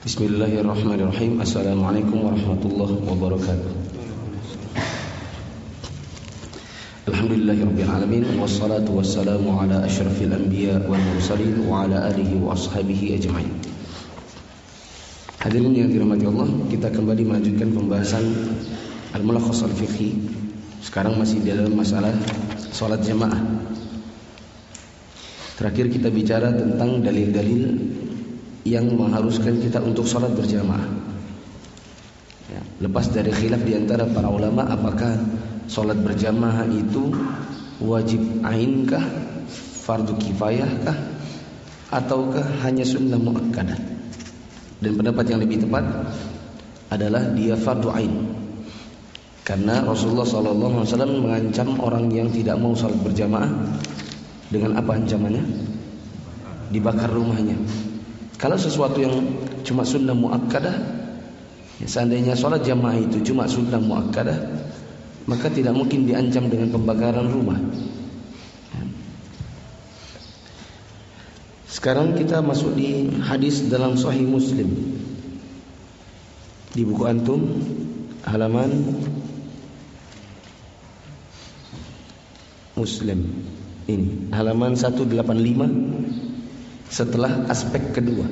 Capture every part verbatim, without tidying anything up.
Bismillahirrahmanirrahim. Assalamualaikum warahmatullahi wabarakatuh. Alhamdulillahirabbil alamin wassalatu wassalamu ala asyrafil anbiya wal mursalin wa ala alihi wa ashabihi ajmain. Hadirin yang dirahmati Allah, kita kembali melanjutkan pembahasan Al-Mulakhas Al-Fiqhi. Sekarang masih dalam masalah salat jamaah. Terakhir kita bicara tentang dalil-dalil yang mengharuskan kita untuk sholat berjamaah. Ya, lepas dari khilaf di antara para ulama, apakah sholat berjamaah itu wajib ainkah, fardu kifayahkah, ataukah hanya sunnah muakkadah? Dan pendapat yang lebih tepat adalah dia fardu ain. Karena Rasulullah shallallahu alaihi wasallam mengancam orang yang tidak mau sholat berjamaah dengan apa ancamannya? Dibakar rumahnya. Kalau sesuatu yang cuma sunnah muakkadah, ya, seandainya sholat jamaah itu cuma sunnah muakkadah, maka tidak mungkin diancam dengan pembakaran rumah. Ya. Sekarang kita masuk di hadis dalam Sahih Muslim, di buku antum halaman Muslim ini, halaman seratus delapan puluh lima. Setelah aspek kedua,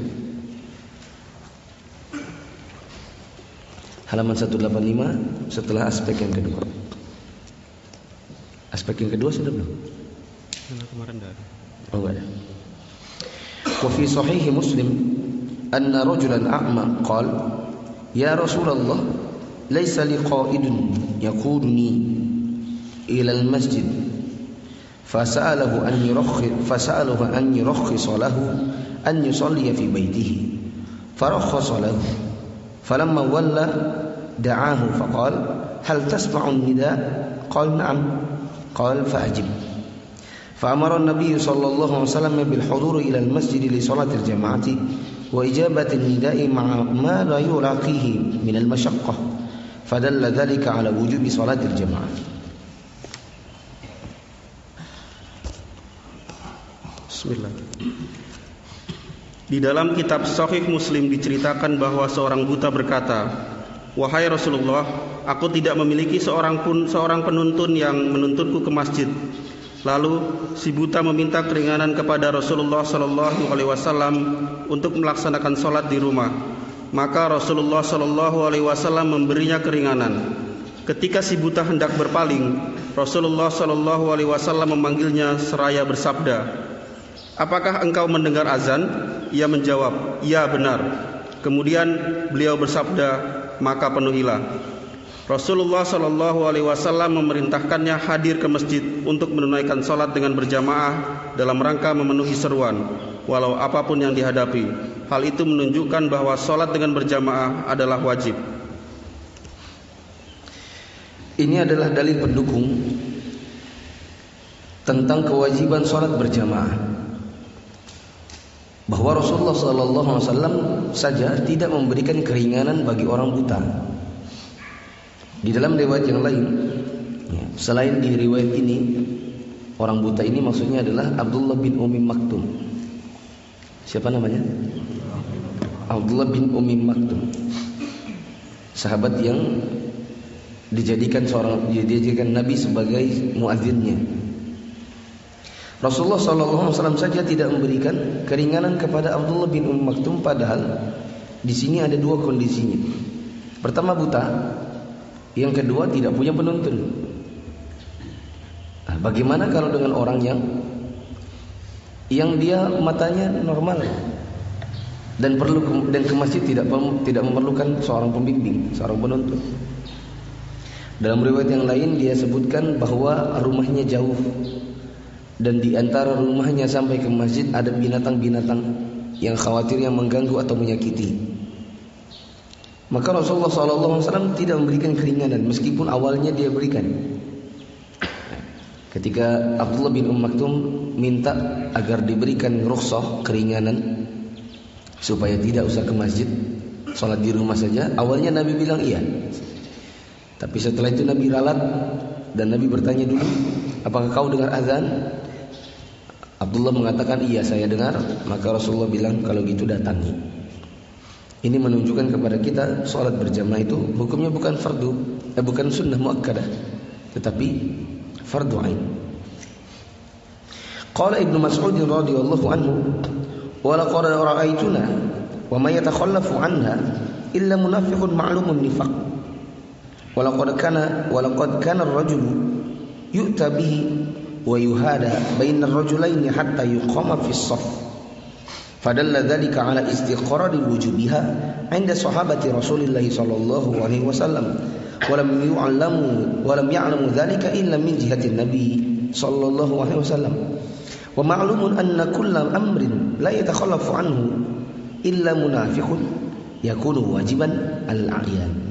halaman seratus delapan puluh lima setelah aspek yang kedua. Aspek yang kedua sudah belum? Kemarin dah. Oh enggak ada. Wa fi sahih Muslim anna rajulan a'ma qala ya Rasulullah laysa li qa'idun yaquduni ila al-masjid فسأله أن يرخص فسأله أن يرخص له أن يصلي في بيته فرخص له فلما ولى دعاه فقال هل تسمع النداء؟ قال نعم. قال فأجب. فأمر النبي صلى الله عليه وسلم بالحضور إلى المسجد لصلاة الجماعة وإجابة النداء مع ما لا يلاقيه من المشقة فدل ذلك على وجوب صلاة الجماعة. Bismillah. Di dalam kitab Sahih Muslim diceritakan bahwa seorang buta berkata, "Wahai Rasulullah, aku tidak memiliki seorang pun seorang penuntun yang menuntunku ke masjid." Lalu si buta meminta keringanan kepada Rasulullah Shallallahu Alaihi Wasallam untuk melaksanakan sholat di rumah. Maka Rasulullah Shallallahu Alaihi Wasallam memberinya keringanan. Ketika si buta hendak berpaling, Rasulullah Shallallahu Alaihi Wasallam memanggilnya seraya bersabda, "Apakah engkau mendengar azan?" Ia menjawab, "Ya, benar." Kemudian beliau bersabda, "Maka penuhilah." Rasulullah Shallallahu Alaihi Wasallam memerintahkannya hadir ke masjid untuk menunaikan sholat dengan berjamaah dalam rangka memenuhi seruan, walau apapun yang dihadapi. Hal itu menunjukkan bahwa sholat dengan berjamaah adalah wajib. Ini adalah dalil pendukung tentang kewajiban sholat berjamaah, bahwa Rasulullah Sallallahu Alaihi Wasallam saja tidak memberikan keringanan bagi orang buta. Di dalam riwayat yang lain, ya, selain di riwayat ini, orang buta ini maksudnya adalah Abdullah bin Ummi Maktum. Siapa namanya? Abdullah bin Ummi Maktum, sahabat yang dijadikan seorang dijadikan Nabi sebagai muadzinnya. Rasulullah shallallahu alaihi wasallam saja tidak memberikan keringanan kepada Abdullah bin Ummi Maktum, padahal di sini ada dua kondisinya. Pertama buta, yang kedua tidak punya penuntun. Nah, bagaimana kalau dengan orang yang yang dia matanya normal dan perlu dan ke masjid tidak tidak memerlukan seorang pembimbing, seorang penuntun. Dalam riwayat yang lain dia sebutkan bahwa rumahnya jauh, dan di antara rumahnya sampai ke masjid ada binatang-binatang yang khawatir yang mengganggu atau menyakiti. Maka Rasulullah shallallahu alaihi wasallam tidak memberikan keringanan, meskipun awalnya dia berikan. Ketika Abdullah bin Ummi Maktum minta agar diberikan rukhsah, keringanan, supaya tidak usah ke masjid, sholat di rumah saja, awalnya Nabi bilang iya. Tapi setelah itu Nabi ralat dan Nabi bertanya dulu, "Apakah kau dengar azan?" Abdullah mengatakan, "Iya, saya dengar." Maka Rasulullah bilang, "Kalau gitu datangi." Ini menunjukkan kepada kita salat berjamaah itu hukumnya bukan fardu, eh, bukan sunnah muakkadah, tetapi fardu ain. Qala Ibnu Mas'ud radhiyallahu anhu, "Wa laqad ra'aytuna wa may yatakhallafu anha illa munafiqun ma'lumun nifaq. Wa laqad kana wa laqad kana ar-rajulu yu'ta bihi wa yuhada baina ar-rajulaini hatta yuqama fi as-saff. Fadalla dhalika ala istiqrari wujubiha 'inda sahabati Rasulillah sallallahu alaihi wasallam wa lam yu'lamu wa lam ya'lamu dhalika illa min jihati an-nabi sallallahu alaihi wasallam. Wa ma'lumun anna kulla amrin la yatakhallafu anhu illa munafiqun yakunu wajiban al-a'yan."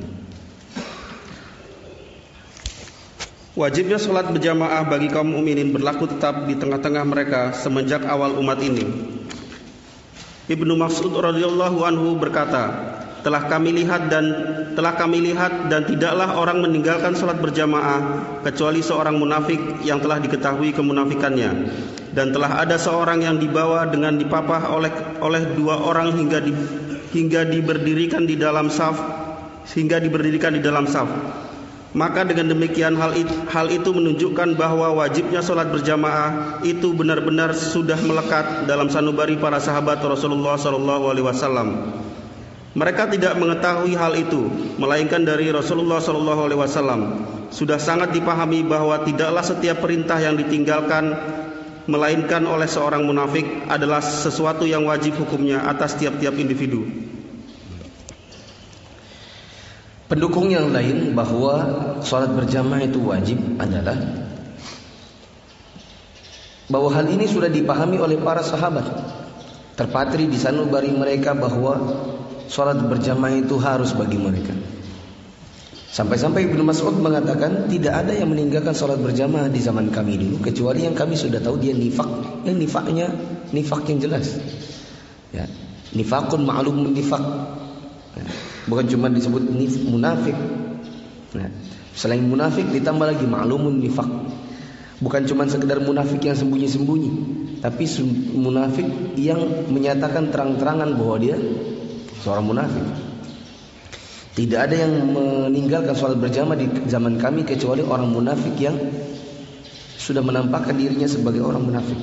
Wajibnya sholat berjamaah bagi kaum mukminin berlaku tetap di tengah-tengah mereka semenjak awal umat ini. Ibnu Mas'ud radhiyallahu anhu berkata, telah kami lihat dan telah kami lihat dan tidaklah orang meninggalkan sholat berjamaah kecuali seorang munafik yang telah diketahui kemunafikannya, dan telah ada seorang yang dibawa dengan dipapah oleh oleh dua orang hingga di, hingga diberdirikan di dalam saf hingga diberdirikan di dalam saf. Maka dengan demikian hal itu, hal itu menunjukkan bahwa wajibnya sholat berjamaah itu benar-benar sudah melekat dalam sanubari para sahabat Rasulullah Sallallahu Alaihi Wasallam. Mereka tidak mengetahui hal itu, melainkan dari Rasulullah Sallallahu Alaihi Wasallam sudah sangat dipahami bahwa tidaklah setiap perintah yang ditinggalkan melainkan oleh seorang munafik adalah sesuatu yang wajib hukumnya atas tiap-tiap individu. Pendukung yang lain bahwa sholat berjamaah itu wajib adalah bahwa hal ini sudah dipahami oleh para sahabat. Terpatri di sanubari mereka bahwa sholat berjamaah itu harus bagi mereka. Sampai-sampai Ibnu Mas'ud mengatakan tidak ada yang meninggalkan sholat berjamaah di zaman kami dulu kecuali yang kami sudah tahu dia nifak. Yang nifaknya nifak yang jelas. Ya, nifakun ma'lumun nifak. Ya, bukan cuma disebut nif, munafik. Nah, selain munafik ditambah lagi ma'lumun nifak. Bukan cuma sekedar munafik yang sembunyi-sembunyi, tapi munafik yang menyatakan terang-terangan bahwa dia seorang munafik. Tidak ada yang meninggalkan sholat berjamaah di zaman kami kecuali orang munafik yang sudah menampakkan dirinya sebagai orang munafik.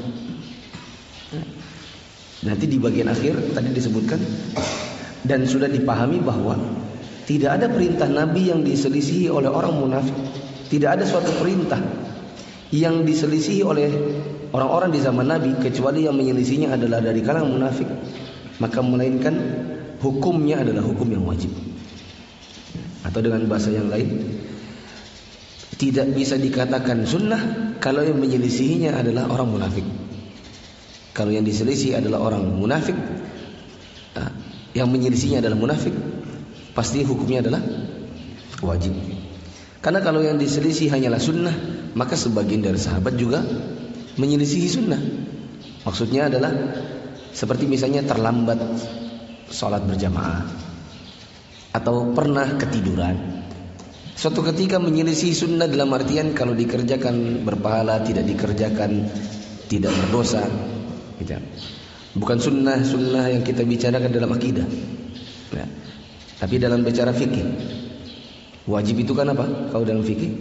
Nanti di bagian akhir tadi disebutkan, dan sudah dipahami bahwa tidak ada perintah Nabi yang diselisihi oleh orang munafik. Tidak ada suatu perintah yang diselisihi oleh orang-orang di zaman Nabi kecuali yang menyelisihinya adalah dari kalangan munafik. Maka melainkan hukumnya adalah hukum yang wajib. Atau dengan bahasa yang lain, tidak bisa dikatakan sunnah kalau yang menyelisihinya adalah orang munafik. Kalau yang diselisih adalah orang munafik, yang menyelisihinya adalah munafik, pasti hukumnya adalah wajib. Karena kalau yang diselisih hanyalah sunnah, maka sebagian dari sahabat juga menyelisihi sunnah. Maksudnya adalah seperti misalnya terlambat sholat berjamaah atau pernah ketiduran. Suatu ketika menyelisih sunnah dalam artian kalau dikerjakan berpahala, tidak dikerjakan tidak berdosa. Gitu. Bukan sunnah-sunnah yang kita bicarakan dalam akidah, ya. Tapi dalam bicara fikih. Wajib itu kan apa? Kalau dalam fikih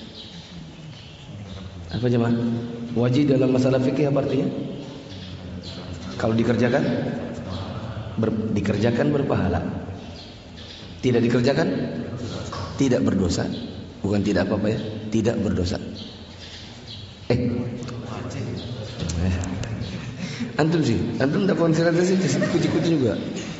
apa jemaah? Wajib dalam masalah fikih apa artinya? Kalau dikerjakan ber, dikerjakan berpahala, tidak dikerjakan tidak berdosa. Bukan tidak apa-apa ya, tidak berdosa. Eh, eh. Antum sih, antum tak konsentrasi di situ kuci-kuci juga.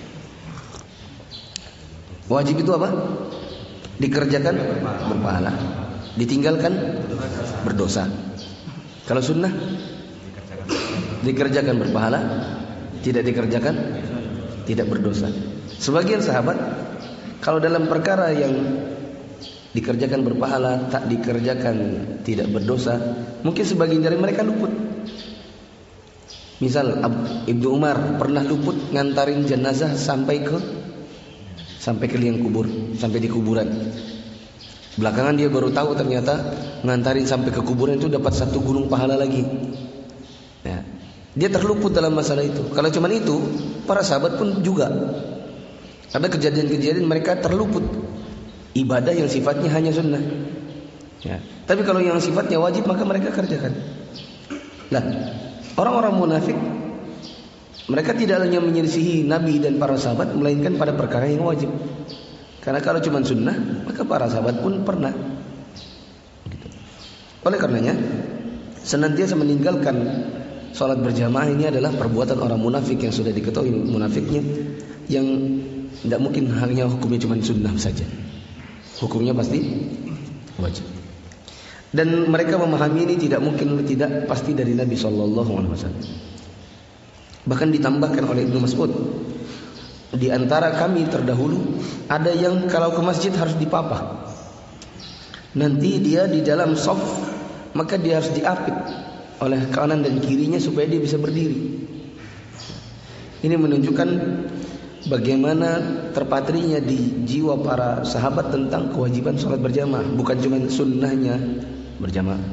Wajib itu apa? Dikerjakan berpahala, ditinggalkan berdosa. Kalau sunnah dikerjakan berpahala, tidak dikerjakan tidak berdosa. Sebagian sahabat kalau dalam perkara yang dikerjakan berpahala, tak dikerjakan tidak berdosa, mungkin sebagian dari mereka luput. Misal Ibnu Umar pernah luput ngantarin jenazah sampai ke sampai ke liang kubur, sampai di kuburan. Belakangan dia baru tahu ternyata ngantarin sampai ke kuburan itu dapat satu gunung pahala lagi. Ya. Dia terluput dalam masalah itu. Kalau cuma itu, para sahabat pun juga Ada kejadian-kejadian mereka terluput ibadah yang sifatnya hanya sunnah. Ya. Tapi kalau yang sifatnya wajib maka mereka kerjakan. Nah, orang-orang munafik mereka tidak hanya menyelisihi Nabi dan para sahabat, melainkan pada perkara yang wajib. Karena kalau cuma sunnah, maka para sahabat pun pernah. Gitu. Oleh karenanya, senantiasa meninggalkan sholat berjamaah ini adalah perbuatan orang munafik yang sudah diketahui munafiknya, yang tidak mungkin hanya hukumnya cuma sunnah saja. Hukumnya pasti wajib. Dan mereka memahami ini tidak mungkin tidak pasti dari Nabi Shallallahu Alaihi Wasallam. Bahkan ditambahkan oleh Ibnu Mas'ud, di antara kami terdahulu ada yang kalau ke masjid harus dipapah. Nanti dia di dalam shaf maka dia harus diapit oleh kanan dan kirinya supaya dia bisa berdiri. Ini menunjukkan bagaimana terpatrinya di jiwa para sahabat tentang kewajiban sholat berjamaah, bukan cuma sunnahnya berjamaah.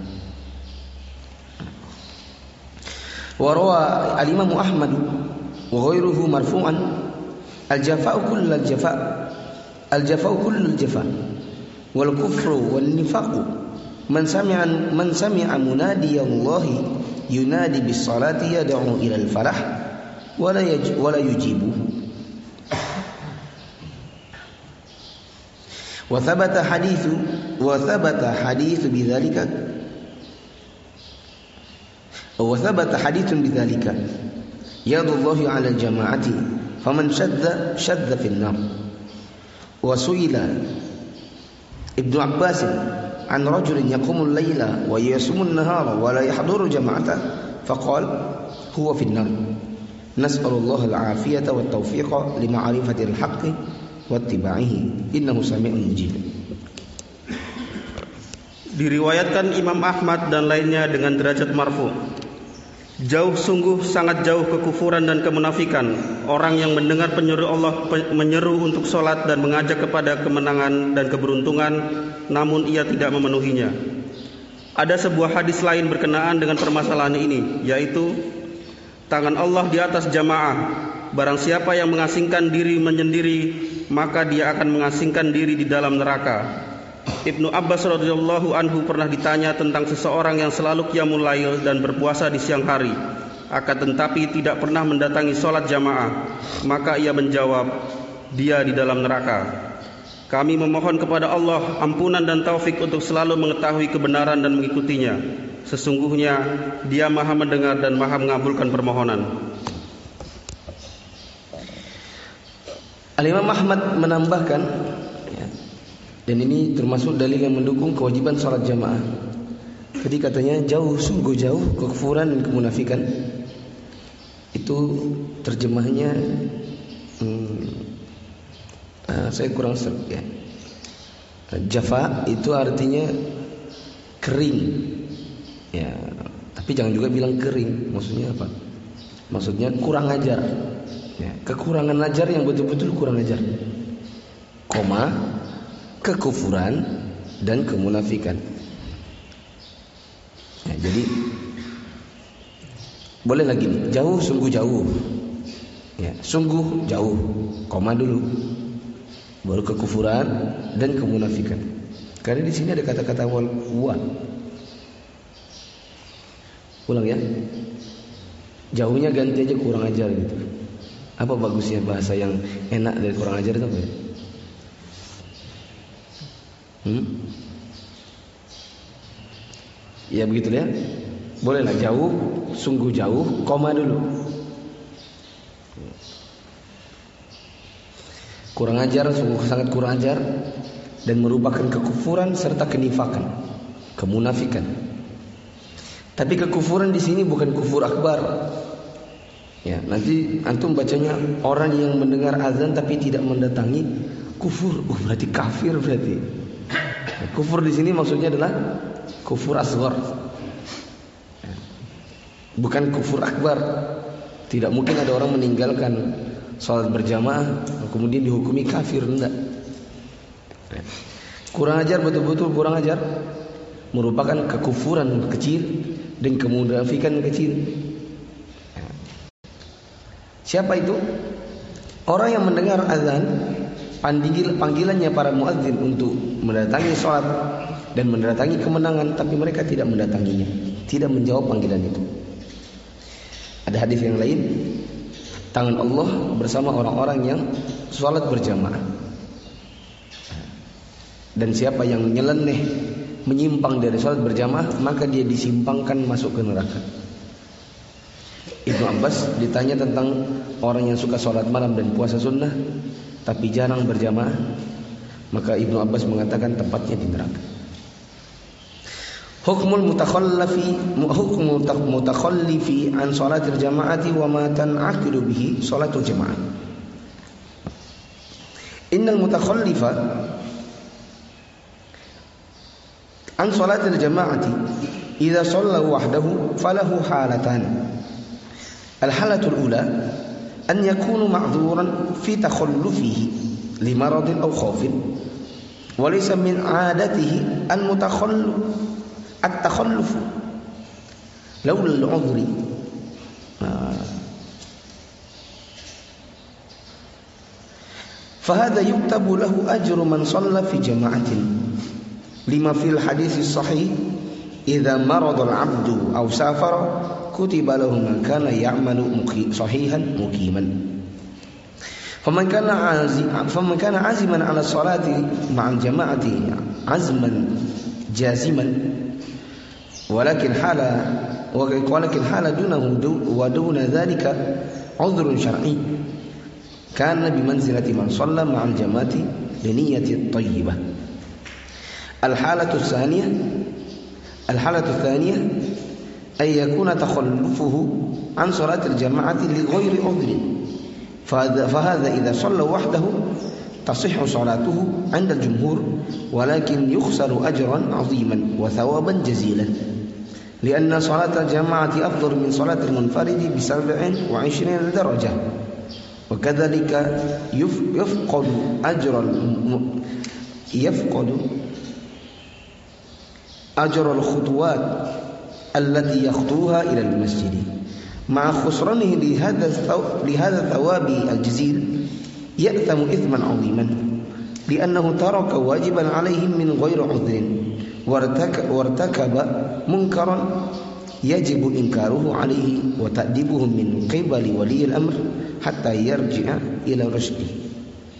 Wa rawa al-Imam Ahmad wa ghairuhu marfu'an al-jafa'u kullu al-jafa' al-jafa'u kullu al-jafa' wal kufru wal nifaqu man sami'a man sami'a munadiyallahi yunadi bis salati yad'u ila al-falah wa la yaj wa la yujibuhu. Wa thabata hadithu wa thabata hadithu bidzalika wa thabata hadithun bidzalika yadullahi 'ala al-jama'ati faman shadda shadda fil nar. Wa su'ila Ibnu Abbas an rajulin yaqumu al-laila wa yasumu an-nahara wa la yahduru jama'ata faqala huwa fil nar. Nas'alullaha al-'afiyata wat tawfiqa lima'rifati al-haqqi wattiba'ihi innahu sami'un mujib. Diriwayatkan Imam Ahmad dan lainnya dengan derajat marfu. Jauh sungguh sangat jauh kekufuran dan kemunafikan orang yang mendengar penyeru Allah menyeru untuk sholat dan mengajak kepada kemenangan dan keberuntungan, namun ia tidak memenuhinya. Ada sebuah hadis lain berkenaan dengan permasalahan ini, yaitu tangan Allah di atas jamaah. Barang siapa yang mengasingkan diri menyendiri, maka dia akan mengasingkan diri di dalam neraka. Ibnu Abbas radhiyallahu anhu pernah ditanya tentang seseorang yang selalu qiyamul lail dan berpuasa di siang hari, akan tetapi tidak pernah mendatangi sholat jamaah. Maka ia menjawab, dia di dalam neraka. Kami memohon kepada Allah ampunan dan taufik untuk selalu mengetahui kebenaran dan mengikutinya. Sesungguhnya Dia Maha mendengar dan Maha mengabulkan permohonan. Al-Imam Ahmad menambahkan, ya, dan ini termasuk dalil yang mendukung kewajiban salat jamaah. Jadi katanya jauh, sungguh jauh kekufuran dan kemunafikan. Itu terjemahnya hmm, uh, saya kurang serp ya. Jafa itu artinya kering, ya. Tapi jangan juga bilang kering. Maksudnya apa? Maksudnya kurang ajar. Ya, kekurangan ajar yang betul-betul kurang ajar, koma, kekufuran dan kemunafikan. Ya, jadi boleh lagi nih, jauh sungguh jauh, ya, sungguh jauh, koma dulu, baru kekufuran dan kemunafikan. Karena di sini ada kata-kata wal wa. Ulang ya, jauhnya ganti aja kurang ajar gitu. Apa bagusnya bahasa yang enak dari kurang ajar itu apa ya? Hmm? Ya begitu ya. Bolehlah jauh, sungguh jauh, koma dulu. Kurang ajar, sungguh sangat kurang ajar, dan merupakan kekufuran serta kenifakan, kemunafikan. Tapi kekufuran di sini bukan kufur akbar. Ya, nanti antum bacanya orang yang mendengar azan tapi tidak mendatangi, kufur. Oh, berarti kafir berarti. Ya, kufur di sini maksudnya adalah kufur asghar. Ya, bukan kufur akbar. Tidak mungkin ada orang meninggalkan salat berjamaah kemudian dihukumi kafir, enggak. Ya. Kurang ajar, betul-betul kurang ajar, merupakan kekufuran kecil dan kemunafikan kecil. Siapa itu? Orang yang mendengar azan, panggilannya para muadzin untuk mendatangi sholat dan mendatangi kemenangan, tapi mereka tidak mendatanginya, tidak menjawab panggilan itu. Ada hadis yang lain, tangan Allah bersama orang-orang yang sholat berjamaah. Dan siapa yang nyeleneh, menyimpang dari sholat berjamaah, maka dia disimpangkan masuk ke neraka. Ibnu Abbas ditanya tentang orang yang suka sholat malam dan puasa sunnah tapi jarang berjamaah, maka Ibnu Abbas mengatakan tempatnya di neraka. Hukmul mutakhallafi hukmul mutakhallifi an sholatil jamaati wa ma tan'aqidu bihi sholatul jamaah. Innal mutakhallifa an sholatil jamaati idza shalla wahdahu falahu halatan. Al-halatul ula an yakunu ma'dhuran fi takhallufihi li maradin aw khawfin wa laysa min 'adatihi an mutakhallif at-takhalluf laula al-'udhri. Fahadha yuktabu lahu ajru man shalla fi jama'atin lima fil hadits sahih idza marada al-'abdu aw safara kutiba lahu man kana ya'malu sahihan muqiman. Faman kana aziman faman kana aziman 'ala salati ma'al jama'ati 'azman jaziman walakin hala walakin hala dunahu wa duna dhalika 'udhrun syar'i kana bimanzilati man shalla ma'al jama'ati bi niyyati thayyibah. Al-halatu tsaniyah al-halatu tsaniyah أن يكون تخلفه عن صلاة الجماعة لغير عذر فهذا, فهذا إذا صلى وحده تصح صلاته عند الجمهور ولكن يخسر أجرا عظيما وثوابا جزيلا لأن صلاة الجماعة أفضل من صلاة المنفرد بسبع وعشرين درجة وكذلك يفقد أجر يفقد أجر الخطوات التي يخطوها إلى المسجد مع خسرانه لهذا لهذا الثواب الجزيل يأثم إثما عظيما لأنه ترك واجبا عليهم من غير عذر وارتكب منكرا يجب إنكاره عليه وتأديبهم من قبل ولي الأمر حتى يرجع إلى رشده.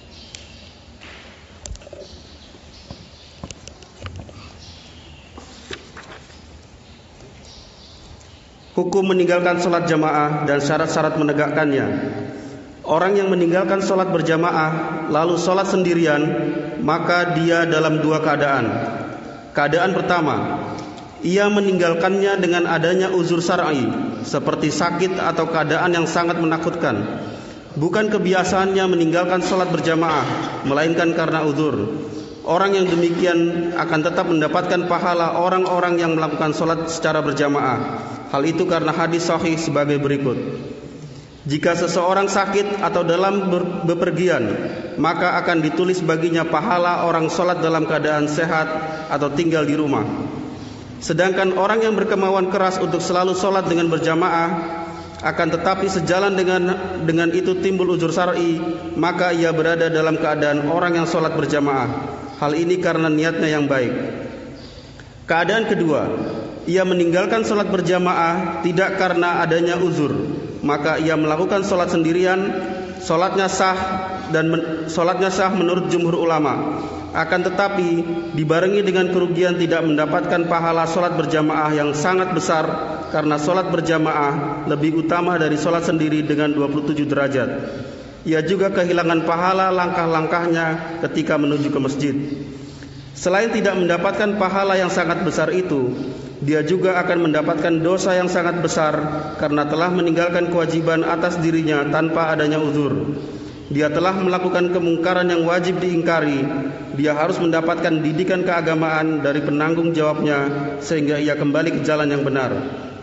Hukum meninggalkan sholat jamaah dan syarat-syarat menegakkannya. Orang yang meninggalkan sholat berjamaah lalu sholat sendirian, maka dia dalam dua keadaan. Keadaan pertama, ia meninggalkannya dengan adanya uzur syar'i seperti sakit atau keadaan yang sangat menakutkan. Bukan kebiasaannya meninggalkan sholat berjamaah, melainkan karena uzur. Orang yang demikian akan tetap mendapatkan pahala orang-orang yang melakukan sholat secara berjamaah. Hal itu karena hadis sahih sebagai berikut. Jika seseorang sakit atau dalam bepergian, maka akan ditulis baginya pahala orang sholat dalam keadaan sehat atau tinggal di rumah. Sedangkan orang yang berkemauan keras untuk selalu sholat dengan berjamaah, akan tetapi sejalan dengan dengan itu timbul uzur syar'i, maka ia berada dalam keadaan orang yang sholat berjamaah. Hal ini karena niatnya yang baik. Keadaan kedua, ia meninggalkan sholat berjamaah tidak karena adanya uzur, maka ia melakukan sholat sendirian. Sholatnya sah dan men, sholatnya sah menurut jumhur ulama. Akan tetapi dibarengi dengan kerugian tidak mendapatkan pahala sholat berjamaah yang sangat besar, karena sholat berjamaah lebih utama dari sholat sendiri dengan dua puluh tujuh derajat. Ia juga kehilangan pahala langkah-langkahnya ketika menuju ke masjid. Selain tidak mendapatkan pahala yang sangat besar itu, dia juga akan mendapatkan dosa yang sangat besar karena telah meninggalkan kewajiban atas dirinya tanpa adanya uzur. Dia telah melakukan kemungkaran yang wajib diingkari. Dia harus mendapatkan didikan keagamaan dari penanggung jawabnya sehingga ia kembali ke jalan yang benar.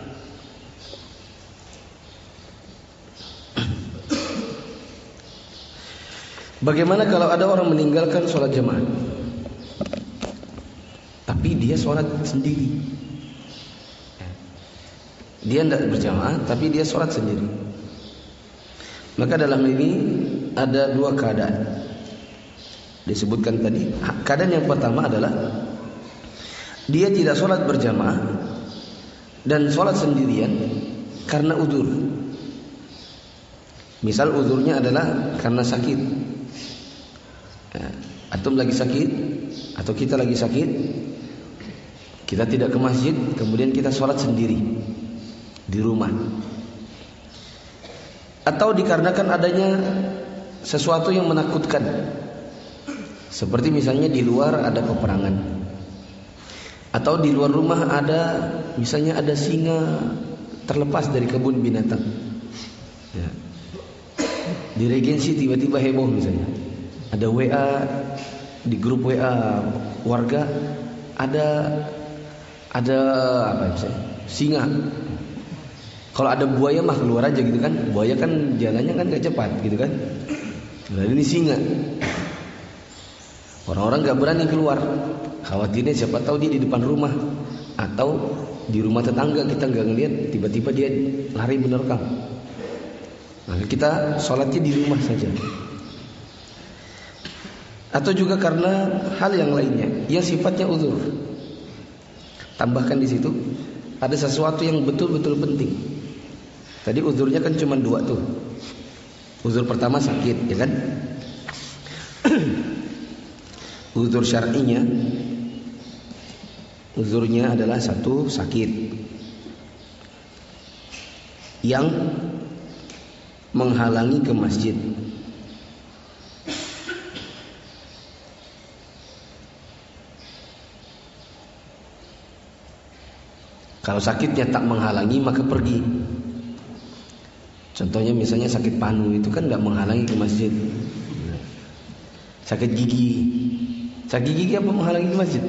Bagaimana kalau ada orang meninggalkan sholat jamaah, tapi dia sholat sendiri? Dia tidak berjamaah, tapi dia sholat sendiri. Maka dalam ini ada dua keadaan. Disebutkan tadi, keadaan yang pertama adalah dia tidak sholat berjamaah dan sholat sendirian karena udzur. Misal udzurnya adalah karena sakit. Ya, antum lagi sakit atau kita lagi sakit, kita tidak ke masjid, kemudian kita sholat sendiri di rumah. Atau dikarenakan adanya sesuatu yang menakutkan, seperti misalnya di luar ada peperangan, atau di luar rumah ada, misalnya ada singa terlepas dari kebun binatang. Ya. Di Regensi tiba-tiba heboh misalnya, ada W A di grup W A warga, ada ada apa misalnya singa. Kalau ada buaya mah keluar aja gitu kan, buaya kan jalannya kan gak cepat gitu kan. Nah ini singa, orang-orang gak berani keluar, khawatirnya siapa tahu dia di depan rumah atau di rumah tetangga kita gak ngeliat, tiba-tiba dia lari menerkam. Maka kita sholatnya di rumah saja. Atau juga karena hal yang lainnya yang sifatnya uzur. Tambahkan di situ ada sesuatu yang betul-betul penting. Tadi uzurnya kan cuma dua tuh. Uzur pertama sakit, ya kan? Uzur syar'inya, uzurnya adalah satu sakit yang menghalangi ke masjid. Kalau sakitnya tak menghalangi maka pergi. Contohnya misalnya sakit panu, itu kan gak menghalangi ke masjid. Sakit gigi, sakit gigi apa menghalangi ke masjid?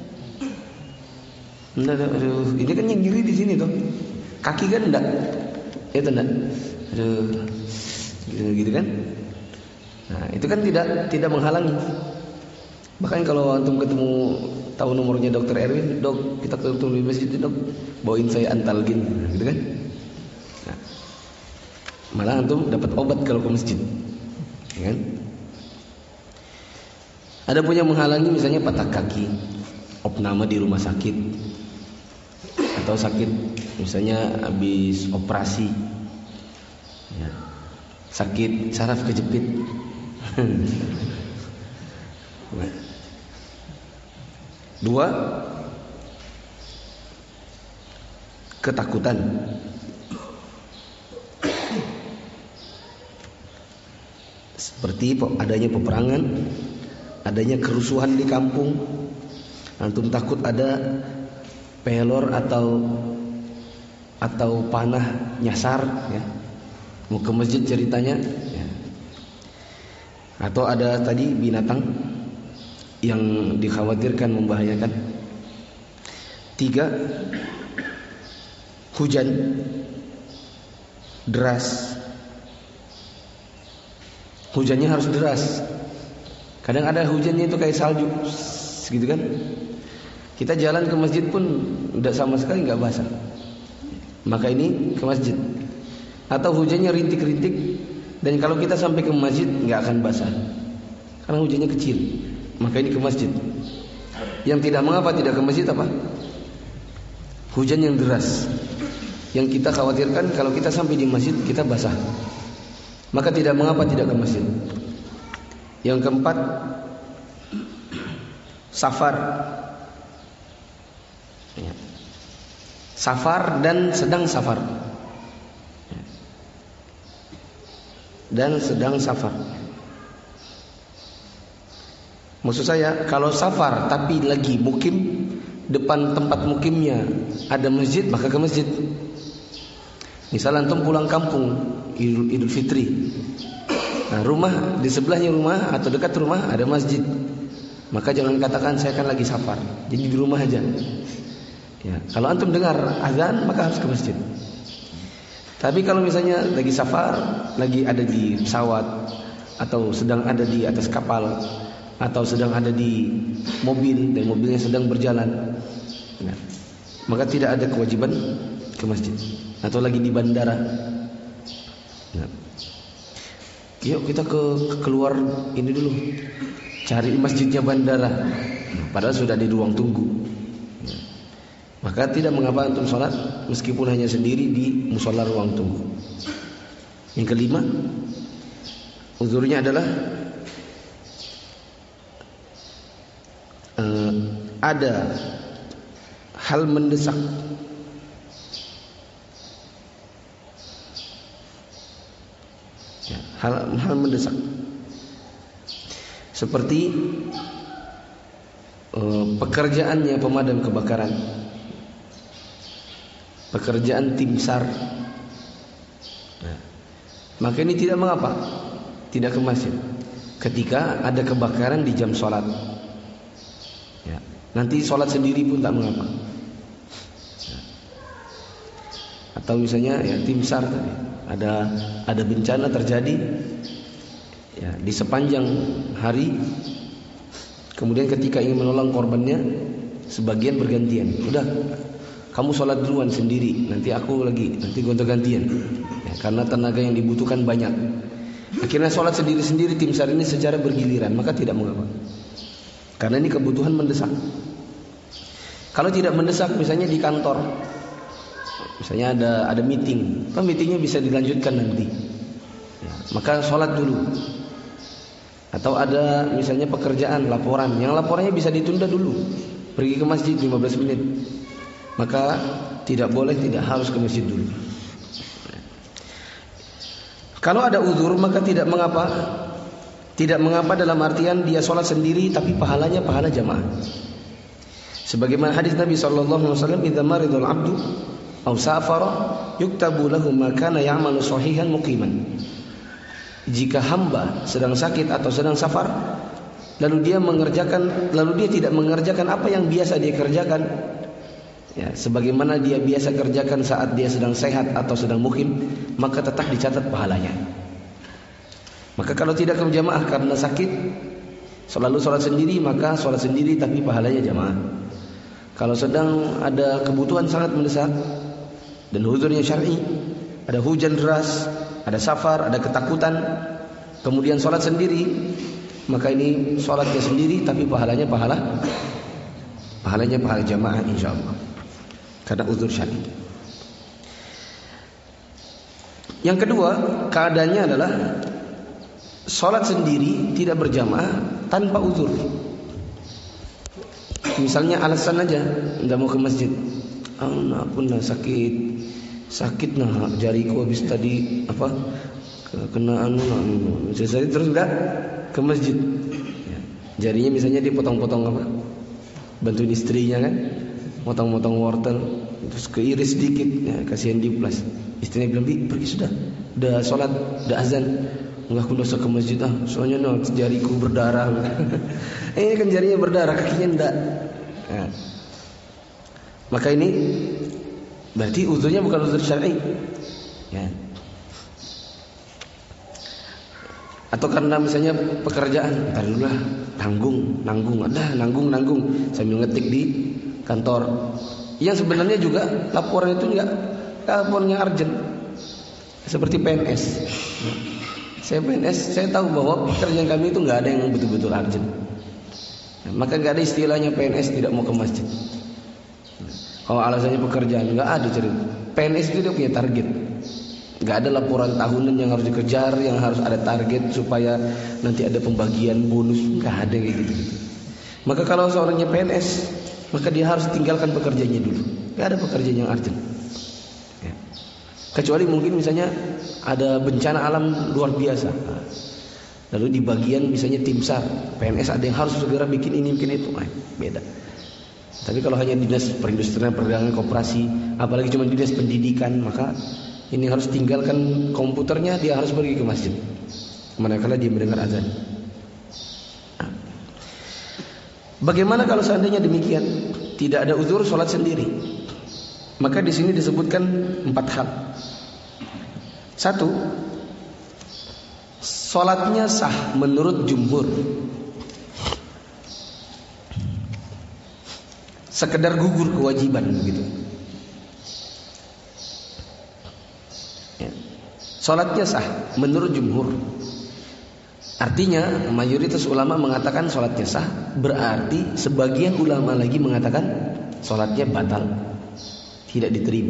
Enggak, aduh, ini kan yang nyeri di sini tuh. Kaki kan enggak, ya enggak. Aduh, gitu, gitu kan? Nah, itu kan tidak tidak menghalangi. Bahkan kalau antum ketemu, tahu nomornya dokter Erwin, dok kita ketemu di masjid, dok bawain saya Antalgin, gitu kan? Nah, malah antum dapat obat kalau ke masjid, ya kan? Ada pun yang menghalangi misalnya patah kaki, opname di rumah sakit, atau sakit misalnya habis operasi, ya. Sakit saraf kejepit. Dua, ketakutan. Seperti adanya peperangan, adanya kerusuhan di kampung, antum takut ada pelor atau atau panah nyasar, ya. Mau ke masjid ceritanya, ya. Atau ada tadi binatang yang dikhawatirkan membahayakan. Tiga, hujan deras. Hujannya harus deras. Kadang ada hujannya itu kayak salju, gitu kan? Kita jalan ke masjid pun udah sama sekali nggak basah. Maka ini ke masjid. Atau hujannya rintik-rintik, dan kalau kita sampai ke masjid nggak akan basah karena hujannya kecil. Maka ini ke masjid. Yang tidak mengapa tidak ke masjid apa? Hujan yang deras. Yang kita khawatirkan kalau kita sampai di masjid kita basah. Maka tidak mengapa tidak ke masjid. Yang keempat, safar. Ya. Safar dan sedang safar. Dan sedang safar. Maksud saya, kalau safar tapi lagi mukim, depan tempat mukimnya ada masjid, maka ke masjid. Misal antum pulang kampung Idul, Idul Fitri, nah, rumah di sebelahnya rumah atau dekat rumah ada masjid, maka jangan katakan saya kan lagi safar, jadi di rumah aja. Ya, kalau antum dengar azan maka harus ke masjid. Tapi kalau misalnya lagi safar, lagi ada di pesawat, atau sedang ada di atas kapal, atau sedang ada di mobil dan mobilnya sedang berjalan, nah, maka tidak ada kewajiban ke masjid. Atau lagi di bandara, nah. yuk kita ke, ke keluar ini dulu, cari masjidnya bandara, padahal sudah di ruang tunggu. Maka tidak mengapa antum sholat meskipun hanya sendiri di musola ruang tunggu. Yang kelima, uzurnya adalah uh, ada hal mendesak. Ya, hal, hal mendesak. Seperti uh, pekerjaannya pemadam kebakaran, pekerjaan tim SAR. Nah, maka ini tidak mengapa, tidak ke masjid ketika ada kebakaran di jam sholat. Ya, nanti sholat sendiri pun tak mengapa. Ya. Atau misalnya ya tim SAR tadi, ada ada bencana terjadi ya di sepanjang hari, kemudian ketika ingin menolong korbannya sebagian bergantian. Udah, kamu sholat duluan sendiri, nanti aku lagi, nanti gonta gantian ya, karena tenaga yang dibutuhkan banyak. Akhirnya sholat sendiri-sendiri tim SAR ini secara bergiliran, maka tidak mengapa, karena ini kebutuhan mendesak. Kalau tidak mendesak, misalnya di kantor, misalnya ada ada meeting, kan meetingnya bisa dilanjutkan nanti ya, maka sholat dulu. Atau ada misalnya pekerjaan, laporan, yang laporannya bisa ditunda dulu, pergi ke masjid lima belas menit, maka tidak boleh, tidak harus ke masjid dulu. Kalau ada uzur maka tidak mengapa. Tidak mengapa dalam artian dia sholat sendiri tapi pahalanya pahala jamaah. Sebagaimana hadis Nabi sallallahu alaihi wasallam, "Idza maridul 'abdu aw safara yuktabu lahu ma kana ya'malu sahihan muqiman." Jika hamba sedang sakit atau sedang safar, lalu dia mengerjakan, lalu dia tidak mengerjakan apa yang biasa dia kerjakan, ya, sebagaimana dia biasa kerjakan saat dia sedang sehat atau sedang mukim, maka tetap dicatat pahalanya. Maka kalau tidak ke jamaah karena sakit, selalu sholat sendiri, maka sholat sendiri tapi pahalanya jamaah. Kalau sedang ada kebutuhan sangat mendesak dan huzurnya syar'i, ada hujan deras, ada safar, ada ketakutan, kemudian sholat sendiri, maka ini sholatnya sendiri tapi pahalanya pahala pahalanya pahala jamaah insyaallah, karena uzur syar'i. Yang kedua, keadaannya adalah sholat sendiri tidak berjamaah tanpa uzur. Misalnya alasan aja tidak mau ke masjid, ah, nah, aku nah sakit sakit nah jariku habis tadi apa kena anu nah, selesai terus enggak ke masjid ya, jarinya misalnya dipotong-potong apa, bantuin istrinya kan, potong-potong wortel terus keiris sedikit ya, kasihan diplas. Istrinya bilang, "Bi, pergi sudah, udah sholat, udah azan." "Enggak, aku dosa ke masjid ah, soalnya no, jariku berdarah." Eh kan jarinya berdarah, kakinya enggak. Nah, maka ini berarti uzurnya bukan uzur syar'i ya. Atau karena misalnya pekerjaan, entar dulu lah, nanggung, nanggung, ada nanggung, nanggung sambil ngetik di kantor. Yang sebenarnya juga laporan itu enggak laporannya urgent. Seperti P N S. Saya P N S, saya tahu bahwa pekerjaan kami itu enggak ada yang betul-betul urgent. Nah, maka enggak ada istilahnya P N S tidak mau ke masjid. Kalau alasannya pekerjaan, enggak ada cerita. P N S itu dia punya target. Enggak ada laporan tahunan yang harus dikejar, yang harus ada target supaya nanti ada pembagian bonus, enggak ada kayak gitu. Maka kalau seorangnya P N S, maka dia harus tinggalkan pekerjaannya dulu. Enggak ada pekerjaan yang urgent. Ya. Kecuali mungkin misalnya ada bencana alam luar biasa. Nah, lalu di bagian misalnya tim SAR, P N S ada yang harus segera bikin ini, bikin itu, nah, beda. Tapi kalau hanya dinas perindustrian, perdagangan, koperasi, apalagi cuma dinas pendidikan, maka ini harus tinggalkan komputernya, dia harus pergi ke masjid manakala dia mendengar azan. Bagaimana kalau seandainya demikian, tidak ada uzur sholat sendiri? Maka di sini disebutkan empat hal. Satu, sholatnya sah menurut jumhur. Sekedar gugur kewajiban begitu. Ya. Salatnya sah menurut jumhur. Artinya mayoritas ulama mengatakan sholatnya sah, berarti sebagian ulama lagi mengatakan sholatnya batal, tidak diterima.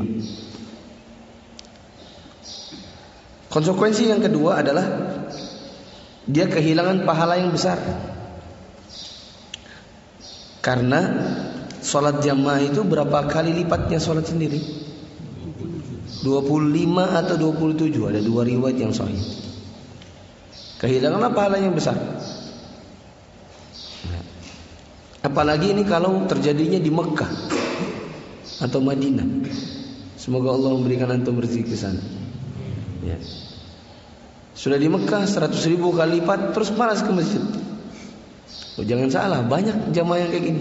Konsekuensi yang kedua adalah dia kehilangan pahala yang besar. Karena sholat jamaah itu berapa kali lipatnya sholat sendiri? dua puluh lima atau dua puluh tujuh, ada dua riwayat yang sahih. Kehilangan pahala yang besar. Apalagi ini kalau terjadinya di Mekah atau Madinah. Semoga Allah memberikan antum rezeki ke sana. Ya. Sudah di Mekah seratus ribu kali lipat, terus malas ke masjid. Oh, jangan salah, banyak jamaah yang kayak gini.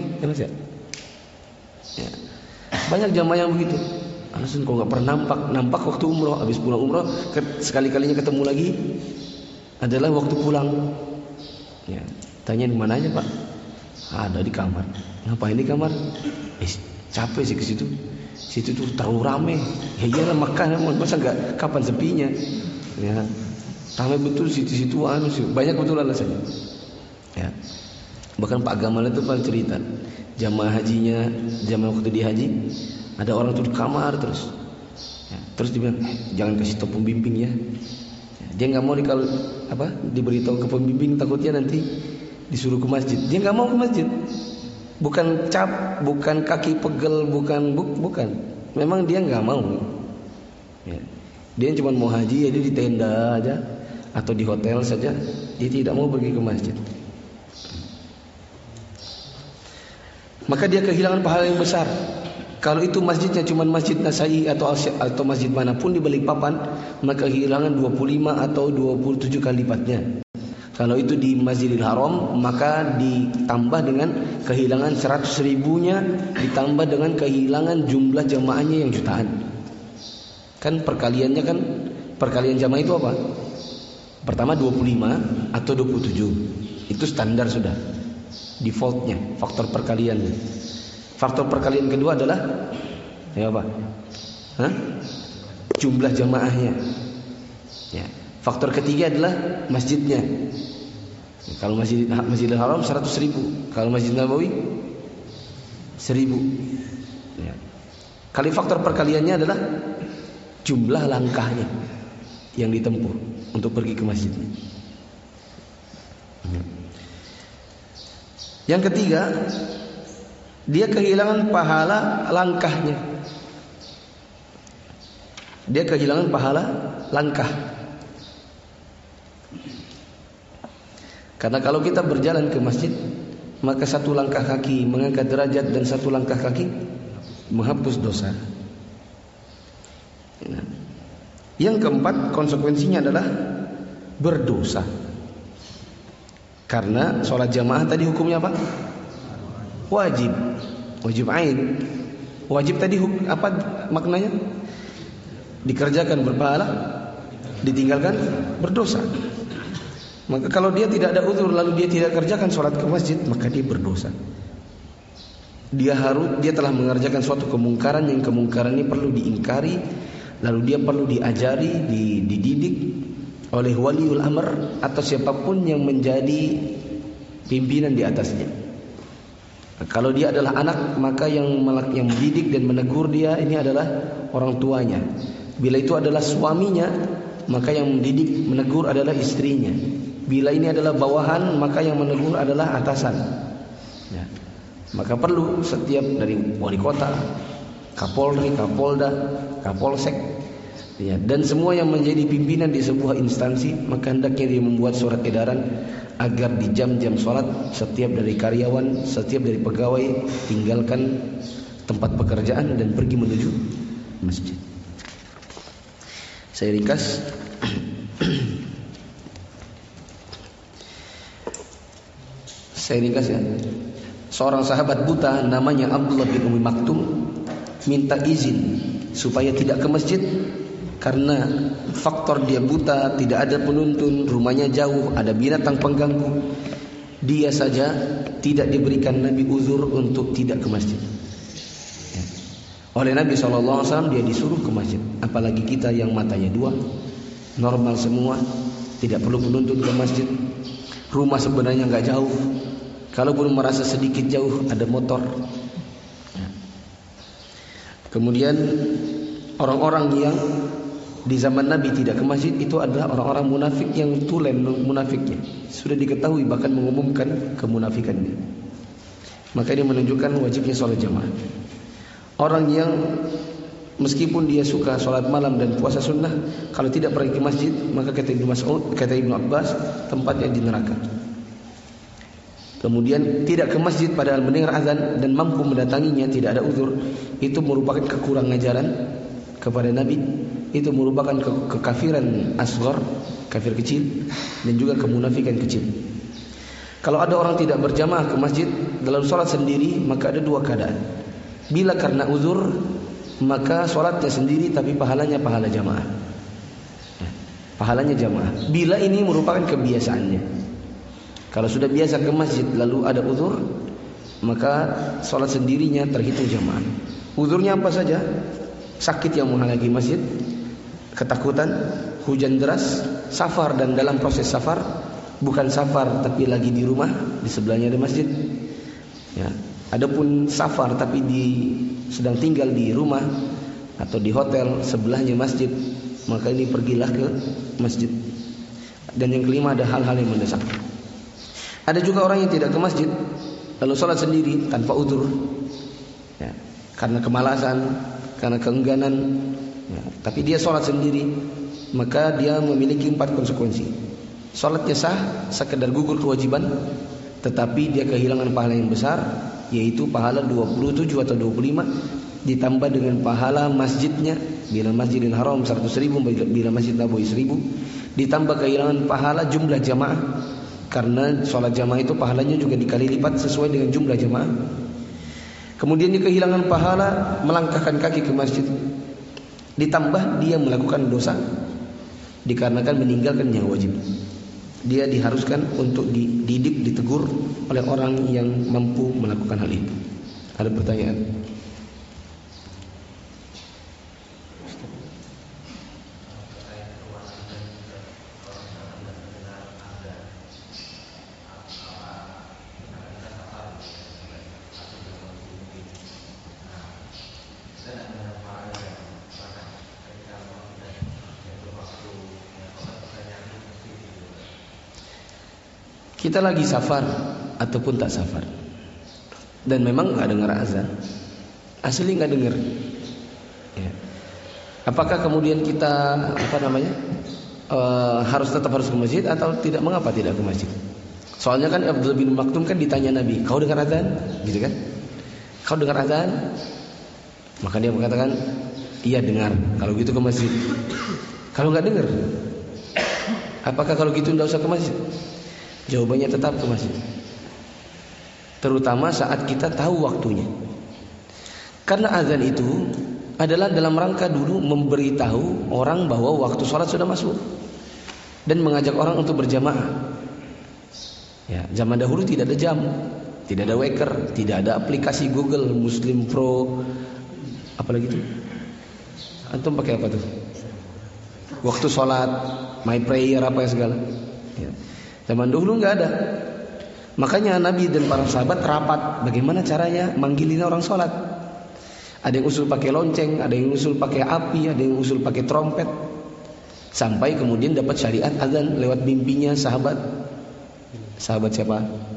Ya. Banyak jamaah yang begitu. Alasan kok nggak pernah nampak, nampak waktu umroh, habis pulang umroh, sekali-kalinya ketemu lagi adalah waktu pulang. Ya. Tanya di mana aja Pak? Ada di kamar. Ngapain di kamar? Eh, capek sih ke situ. Situ tuh terlalu rame. Ya iyalah Makkah, masa nggak kapan sepinya? Ya. Ramai betul situ-situ anu sih. Banyak betul alasannya. Ya. Bahkan Pak Gamal itu pernah cerita, jamaah hajinya, jamaah waktu di haji, ada orang tuh di kamar terus. Ya. Terus dia bilang, eh, jangan kasih tahu pembimbing ya. Ya. Dia nggak mau di kalau apa diberitahu ke pembimbing, takutnya nanti disuruh ke masjid. Dia nggak mau ke masjid. Bukan cap, bukan kaki pegel, bukan bu, bukan. Memang dia nggak mau. Ya. Dia cuma mau haji, jadi di tenda aja atau di hotel saja. Dia tidak mau pergi ke masjid. Maka dia kehilangan pahala yang besar. Kalau itu masjidnya cuma masjid Nasai atau atau masjid manapun di Balikpapan, maka kehilangan dua puluh lima atau dua puluh tujuh kali lipatnya. Kalau itu di Masjidil Haram, maka ditambah dengan kehilangan seratus ribunya, ditambah dengan kehilangan jumlah jamaahnya yang jutaan. Kan perkaliannya kan, perkalian jamaah itu apa? Pertama dua puluh lima atau dua puluh tujuh. Itu standar sudah. Defaultnya, faktor perkaliannya. Faktor perkalian kedua adalah ya apa? Hah? Jumlah jamaahnya. Ya. Faktor ketiga adalah masjidnya. Kalau masjid Masjidil Haram seratus ribu, kalau Masjid Nabawi seribu. Ya. Kali faktor perkaliannya adalah jumlah langkahnya yang ditempuh untuk pergi ke masjid. Yang ketiga, dia kehilangan pahala langkahnya. Dia kehilangan pahala langkah. Karena kalau kita berjalan ke masjid, maka satu langkah kaki mengangkat derajat dan satu langkah kaki menghapus dosa. Nah, yang keempat, konsekuensinya adalah berdosa. Karena sholat jamaah tadi hukumnya apa? Wajib, wajib ain. Wajib tadi apa maknanya? Dikerjakan berpahala, ditinggalkan berdosa. Maka kalau dia tidak ada uzur lalu dia tidak kerjakan sholat ke masjid, maka dia berdosa. Dia harus dia telah mengerjakan suatu kemungkaran yang kemungkaran ini perlu diingkari, lalu dia perlu diajari, dididik oleh waliul amr atau siapapun yang menjadi pimpinan di atasnya. Nah, kalau dia adalah anak, maka yang yang mendidik dan menegur dia ini adalah orang tuanya. Bila itu adalah suaminya, maka yang mendidik menegur adalah istrinya. Bila ini adalah bawahan, maka yang menegur adalah atasan. Ya. Maka perlu setiap dari wali kota, kapolri, kapolda, kapolsek, ya, dan semua yang menjadi pimpinan di sebuah instansi, maka hendaknya dia membuat surat edaran agar di jam-jam sholat setiap dari karyawan, setiap dari pegawai tinggalkan tempat pekerjaan dan pergi menuju masjid. Saya ringkas. Saya ringkas ya. Seorang sahabat buta namanya Abdullah bin Umi Maktum minta izin supaya tidak ke masjid karena faktor dia buta, tidak ada penuntun, rumahnya jauh, ada binatang pengganggu. Dia saja tidak diberikan Nabi uzur untuk tidak ke masjid. Ya. Oleh Nabi shallallahu alaihi wasallam dia disuruh ke masjid. Apalagi kita yang matanya dua, normal semua, tidak perlu penuntun ke masjid. rumah sebenarnya nggak jauh, kalaupun merasa sedikit jauh ada motor. Kemudian orang-orang yang di zaman Nabi tidak ke masjid itu adalah orang-orang munafik yang tulen munafiknya, sudah diketahui bahkan mengumumkan kemunafikannya. Maka ini menunjukkan wajibnya sholat jamaah. Orang yang meskipun dia suka sholat malam dan puasa sunnah, kalau tidak pergi ke masjid, maka kata Ibnu Mas'ud, kata Ibnu Abbas, tempatnya di neraka. Kemudian tidak ke masjid padahal mendengar azan dan mampu mendatanginya, tidak ada uzur, itu merupakan kekurangan ajaran kepada Nabi, itu merupakan ke- kekafiran asghar, kafir kecil, dan juga kemunafikan kecil. Kalau ada orang tidak berjamaah ke masjid dalam sholat sendiri, maka ada dua keadaan. Bila karena uzur, maka sholatnya sendiri tapi pahalanya pahala jamaah, pahalanya jamaah. Bila ini merupakan kebiasaannya, kalau sudah biasa ke masjid lalu ada uzur, maka sholat sendirinya terhitung jamaah. Uzurnya apa saja? Sakit yang menghalangi masjid, ketakutan, hujan deras, safar dan dalam proses safar, bukan safar tapi lagi di rumah, di sebelahnya ada masjid. Ya. Adapun safar tapi di sedang tinggal di rumah atau di hotel sebelahnya masjid, maka ini pergilah ke masjid. Dan yang kelima ada hal-hal yang mendesak. Ada juga orang yang tidak ke masjid lalu sholat sendiri tanpa uzur, ya, karena kemalasan, karena keengganan, ya, tapi dia sholat sendiri, maka dia memiliki empat konsekuensi. Sholatnya sah, sekedar gugur kewajiban, tetapi dia kehilangan pahala yang besar, yaitu pahala dua puluh tujuh atau dua puluh lima, ditambah dengan pahala masjidnya, bila Masjidil Haram seratus ribu, bila Masjid Nabawi seribu, ditambah kehilangan pahala jumlah jamaah, karena sholat jamaah itu pahalanya juga dikali lipat sesuai dengan jumlah jamaah. Kemudian dia kehilangan pahala melangkahkan kaki ke masjid, ditambah dia melakukan dosa dikarenakan meninggalkan yang wajib. Dia diharuskan untuk dididik, ditegur oleh orang yang mampu melakukan hal itu. Ada pertanyaan? Kita lagi safar ataupun tak safar, dan memang nggak dengar azan, asli nggak dengar. Ya. Apakah kemudian kita apa namanya e, harus tetap harus ke masjid atau tidak? Mengapa tidak ke masjid? Soalnya kan Abdullah bin Maktum kan ditanya Nabi, kau dengar azan? Gitu kan? Kau dengar azan? Maka dia mengatakan, iya dengar. Kalau gitu ke masjid. Kalau nggak dengar, apakah kalau gitu tidak usah ke masjid? Jawabannya tetap ke masjid, terutama saat kita tahu waktunya. Karena azan itu adalah dalam rangka dulu memberitahu orang bahwa waktu sholat sudah masuk dan mengajak orang untuk berjamaah. Ya, zaman dahulu tidak ada jam, tidak ada waker, tidak ada aplikasi Google, Muslim Pro, apalagi itu. Antum pakai apa tuh? Waktu sholat, My Prayer apa ya segala. Ya. Zaman dulu nggak ada. Makanya Nabi dan para sahabat rapat bagaimana caranya manggilin orang sholat. Ada yang usul pakai lonceng, ada yang usul pakai api, ada yang usul pakai trompet. Sampai kemudian dapat syariat azan lewat mimpinya sahabat. Sahabat siapa?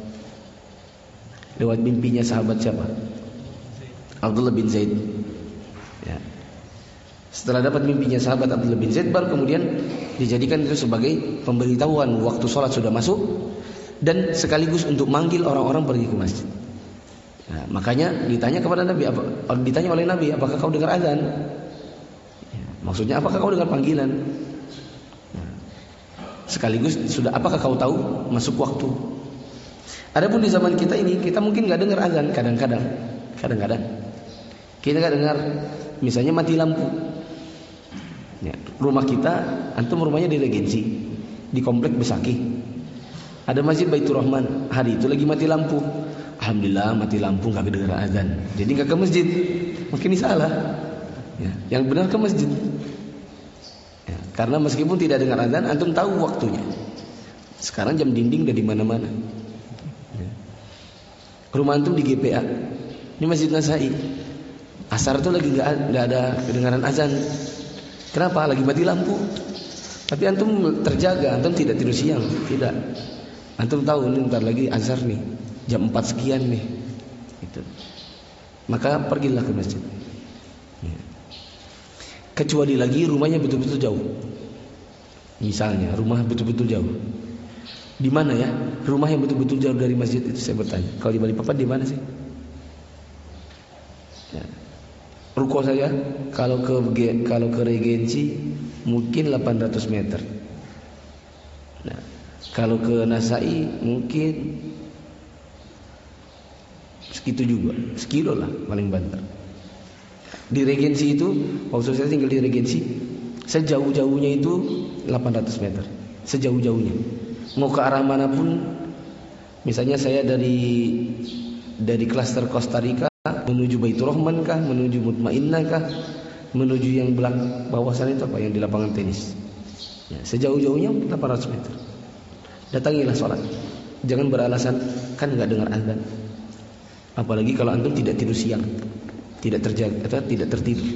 Lewat mimpinya sahabat siapa? Abdullah bin Zaid. Ya. Setelah dapat mimpinya sahabat Abdullah bin Zaid, baru kemudian dijadikan itu sebagai pemberitahuan waktu sholat sudah masuk dan sekaligus untuk manggil orang-orang pergi ke masjid. Nah, makanya ditanya kepada Nabi, apa, ditanya oleh Nabi, apakah kau dengar azan? Ya, maksudnya apakah kau dengar panggilan? Nah, sekaligus sudah apakah kau tahu masuk waktu? Adapun di zaman kita ini kita mungkin nggak dengar azan kadang-kadang, kadang-kadang kita nggak dengar, misalnya mati lampu. Ya, rumah kita, antum rumahnya di Regensi, di komplek Besaki. Ada masjid Baitur Rahman, hari itu lagi mati lampu. Alhamdulillah mati lampu nggak kedengaran azan, jadi nggak ke masjid. Mungkin ini salah. Ya, yang benar ke masjid. Ya, karena meskipun tidak dengar azan, antum tahu waktunya. Sekarang jam dinding udah di mana-mana. Rumah antum di G P A. Ini Masjid Nasai. Asar tuh lagi nggak nggak ada kedengaran azan. Kenapa? Lagi mati lampu. Tapi antum terjaga, antum tidak tidur siang, tidak. Antum tahu ini ntar lagi azhar nih, jam empat sekian nih. Gitu. Maka pergilah ke masjid. Ya. Kecuali lagi rumahnya betul-betul jauh. Misalnya rumah betul-betul jauh. Di mana ya? Rumah yang betul-betul jauh dari masjid itu saya bertanya. Kalau di Balikpapan di mana sih? Ya. Ruko saya kalau ke kalau ke Regensi mungkin delapan ratus meter. Nah, kalau ke Nasai mungkin segitu juga, sekilo lah paling banter. Di Regensi itu, waktu saya tinggal di Regensi, sejauh-jauhnya itu delapan ratus meter, sejauh-jauhnya. Mau ke arah manapun, misalnya saya dari dari klaster Costa Rica menuju Baitur Rahman kah, menuju Mutmainnah kah, menuju yang belakang bawah sana itu apa yang di lapangan tenis. Ya, sejauh-jauhnya delapan ratus meter. Datangilah sholat. Jangan beralasan kan nggak dengar azan. Apalagi kalau antum tidak tidur siang, tidak terjaga, atau tidak tertidur.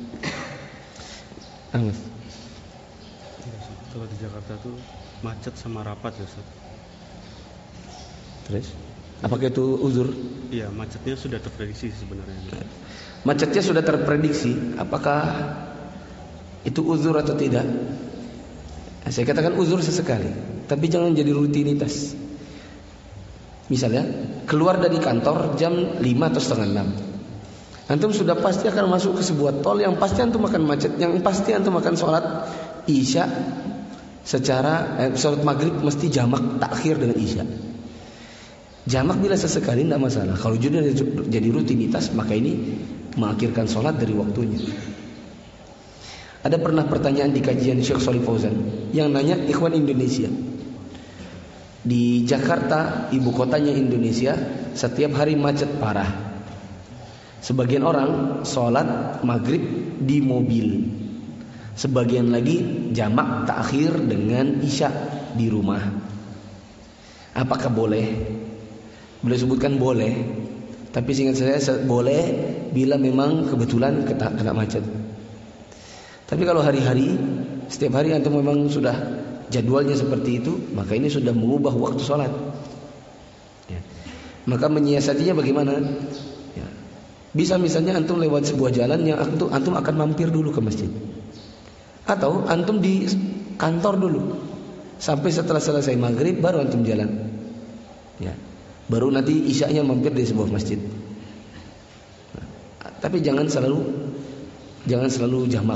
Amas. Kalau di Jakarta tuh macet sama rapat ya Ustaz. Terus? Apakah itu uzur? Iya, macetnya sudah terprediksi sebenarnya. Macetnya sudah terprediksi. Apakah itu uzur atau tidak? Saya katakan uzur sesekali, tapi jangan jadi rutinitas. Misalnya keluar dari kantor jam lima atau setengah enam, antum sudah pasti akan masuk ke sebuah tol yang pasti antum akan macet, yang pasti antum akan sholat isya secara eh, sholat maghrib mesti jamak takhir dengan isya. Jamak bila sesekali tidak masalah. Kalau sudah jadi rutinitas, maka ini mengakhirkan sholat dari waktunya. Ada pernah pertanyaan di kajian Syekh Shalih Fauzan yang nanya ikhwan Indonesia. Di Jakarta, ibu kotanya Indonesia, setiap hari macet parah. Sebagian orang sholat maghrib di mobil, sebagian lagi jamak takhir dengan isya di rumah. Apakah boleh? Boleh sebutkan boleh, tapi seingat saya boleh bila memang kebetulan kena macet. Tapi kalau hari-hari, setiap hari antum memang sudah jadwalnya seperti itu, maka ini sudah mengubah waktu sholat. Ya. Maka menyiasatinya bagaimana? Ya. Bisa misalnya antum lewat sebuah jalan yang antum, antum akan mampir dulu ke masjid, atau antum di kantor dulu sampai setelah selesai maghrib baru antum jalan. Ya. Baru nanti isya'nya mampir di sebuah masjid. Nah, tapi jangan selalu jangan selalu jamak.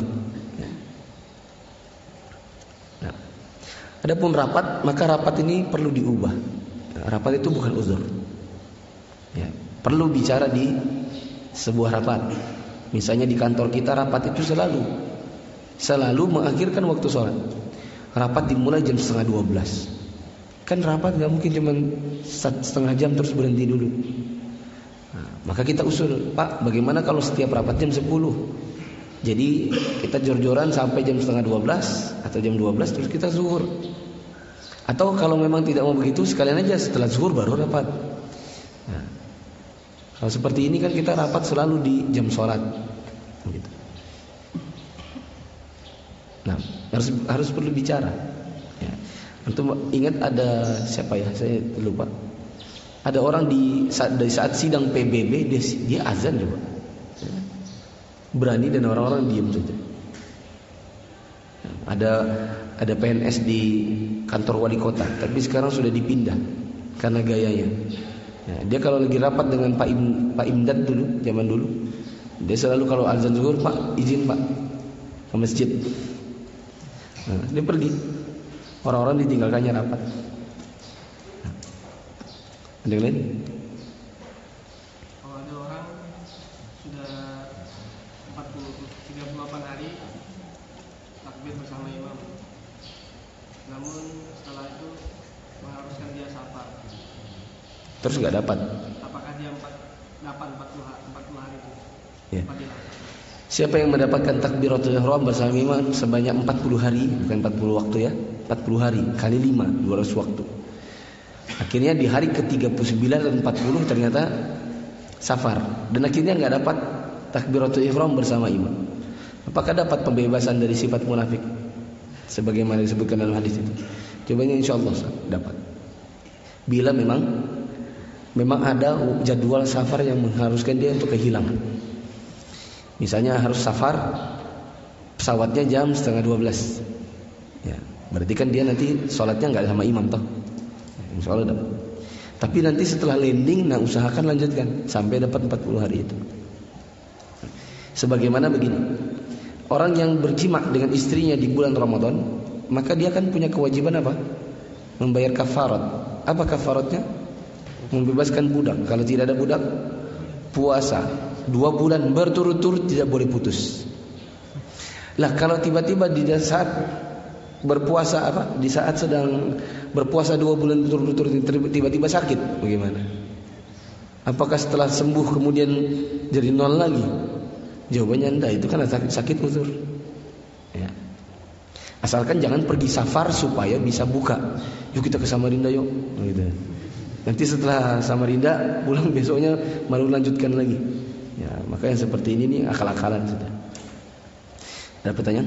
Nah, adapun rapat, maka rapat ini perlu diubah. Nah, rapat itu bukan uzur. Ya, perlu bicara di sebuah rapat. Misalnya di kantor kita rapat itu selalu selalu mengakhirkan waktu sholat. Rapat dimulai jam setengah dua belas. Kan rapat nggak mungkin cuma setengah jam terus berhenti dulu. Nah, maka kita usul, Pak, bagaimana kalau setiap rapat jam sepuluh? Jadi kita jor-joran sampai jam setengah dua belas atau jam dua belas terus kita zuhur. Atau kalau memang tidak mau begitu, sekalian aja setelah zuhur baru rapat. Nah, kalau seperti ini kan kita rapat selalu di jam sholat. Gitu. Nah, harus harus perlu bicara. Ya. Untuk ingat ada siapa ya? Saya lupa. Ada orang di saat, di saat sidang P B B dia, dia azan juga. Berani dan orang-orang diam saja. Ada ada P N S di kantor wali kota, tapi sekarang sudah dipindah karena gayanya. Nah, dia kalau lagi rapat dengan Pak Im, Pak Imdad dulu, zaman dulu, dia selalu kalau azan zuhur, Pak izin Pak ke masjid. Nah, dia pergi. Orang-orang ditinggalkannya rapat. Ada yang lain? Kalau ada orang sudah empat puluh, tiga puluh delapan hari takbir bersama imam, namun setelah itu mengharuskan dia safar, terus nggak dapat. Apakah dia empat, dapat empat puluh hari itu? Ya. Siapa yang mendapatkan takbiratul ihram bersama imam sebanyak empat puluh hari, bukan empat puluh waktu ya, empat puluh hari kali lima, dua ratus waktu. Akhirnya di hari ke tiga puluh sembilan dan empat puluh ternyata safar, dan akhirnya enggak dapat takbiratul ihram bersama imam. Apakah dapat pembebasan dari sifat munafik sebagaimana disebutkan dalam hadis itu? Jawabannya insyaallah dapat. Bila memang memang ada jadwal safar yang mengharuskan dia untuk kehilangan. Misalnya harus safar, pesawatnya jam setengah dua belas. Ya, berarti kan dia nanti sholatnya nggak sama imam toh. Insya Allah dapat. Tapi nanti setelah landing, nah usahakan lanjutkan sampai dapat empat puluh hari itu. Sebagaimana begini, orang yang berjima dengan istrinya di bulan Ramadan, maka dia kan punya kewajiban apa? Membayar kafarat. Apa kafaratnya? Membebaskan budak. Kalau tidak ada budak, puasa dua bulan berturut-turut, tidak boleh putus. Lah kalau tiba-tiba di saat berpuasa apa? Di saat sedang berpuasa dua bulan berturut-turut tiba-tiba sakit, bagaimana? Apakah setelah sembuh kemudian jadi nol lagi? Jawabannya enggak, itu kan sakit, sakit uzur. Ya. Asalkan jangan pergi safar supaya bisa buka. Yuk kita ke Samarinda yuk, gitu. Nanti setelah Samarinda pulang besoknya baru lanjutkan lagi. Ya, maka yang seperti ini nih akal-akalan sudah. Ada pertanyaan?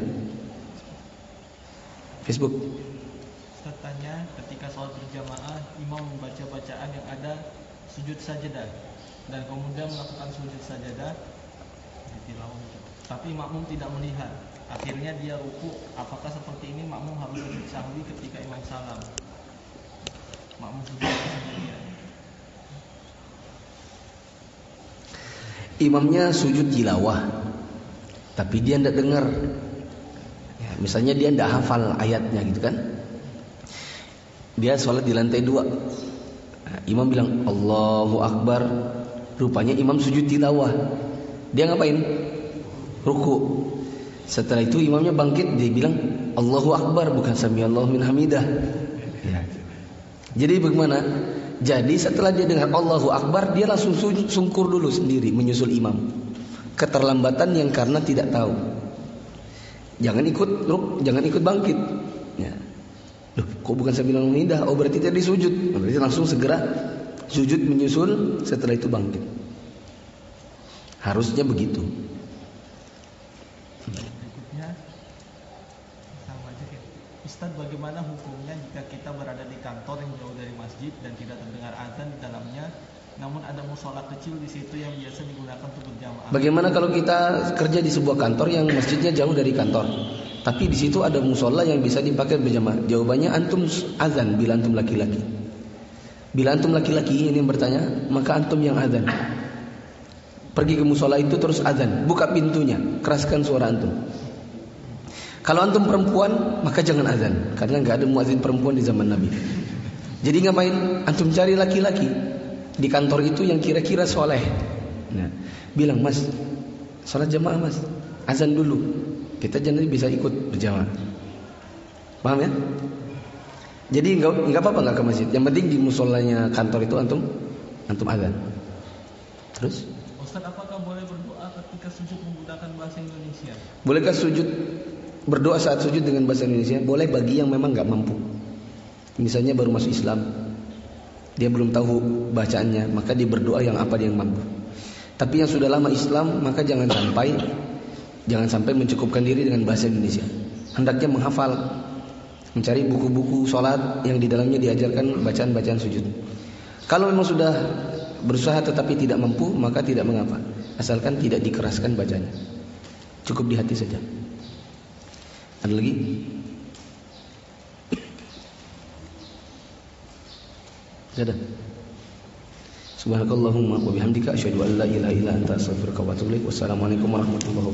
Facebook. Ustaz tanya, ketika sholat berjamaah, imam membaca bacaan yang ada sujud sajadah dan kemudian melakukan sujud sajadah, tapi makmum tidak melihat. Akhirnya dia ruku. Apakah seperti ini makmum harus sujud sahwi ketika imam salam? Makmum sujud sendirian. Imamnya sujud tilawah, tapi dia tidak dengar. Ya, misalnya dia tidak hafal ayatnya, gitu kan? Dia sholat di lantai dua. Nah, imam bilang Allahu Akbar. Rupanya imam sujud tilawah. Dia ngapain? Ruku. Setelah itu imamnya bangkit, dia bilang Allahu Akbar, bukan Samiallahu min hamidah. Ya. Jadi bagaimana? Jadi setelah dia dengar Allahu Akbar, dia langsung sungkur dulu sendiri menyusul imam. Keterlambatan yang karena tidak tahu. Jangan ikut, loh, jangan ikut bangkit. Ya. Loh, kok bukan Samiallahu min hamidah? Oh, berarti tadi sujud. Berarti langsung segera sujud menyusul, setelah itu bangkit. Harusnya begitu. Berikutnya, sama aja ya. Ustaz, bagaimana hukumnya jika kita berada di kantor yang jauh dari masjid dan tidak terdengar azan di dalamnya, namun ada musola kecil di situ yang biasa digunakan untuk berjamaah? Bagaimana kalau kita kerja di sebuah kantor yang masjidnya jauh dari kantor, tapi di situ ada musola yang bisa dipakai berjamaah? Jawabannya antum azan bila antum laki-laki. Bila antum laki-laki ini yang bertanya, maka antum yang azan. Pergi ke musola itu terus azan, buka pintunya, keraskan suara antum. Kalau antum perempuan, maka jangan azan, karena nggak ada muadzin perempuan di zaman Nabi. Jadi ngapain? Antum cari laki-laki di kantor itu yang kira-kira soleh. Nah, bilang, Mas, salat jamaah Mas, azan dulu. Kita jadi bisa ikut berjamaah. Paham ya? Jadi nggak nggak apa-apa nggak ke masjid. Yang penting di musolanya kantor itu antum antum azan. Terus? Ustaz, apakah boleh berdoa ketika sujud menggunakan bahasa Indonesia? Bolehkah sujud berdoa saat sujud dengan bahasa Indonesia? Boleh bagi yang memang nggak mampu. Misalnya baru masuk Islam, dia belum tahu bacaannya, maka dia berdoa yang apa dia yang mampu. Tapi yang sudah lama Islam, maka jangan sampai jangan sampai mencukupkan diri dengan bahasa Indonesia. Hendaknya menghafal, mencari buku-buku sholat yang di dalamnya diajarkan bacaan-bacaan sujud. Kalau memang sudah berusaha tetapi tidak mampu, maka tidak mengapa, asalkan tidak dikeraskan bacanya, cukup di hati saja. Ada lagi? Sudah. Subhanakallahumma wa bihamdika asyhadu an la ilaha illa anta astaghfiruka wa atubu ilaik. Wassalamualaikum warahmatullahi wabarakatuh.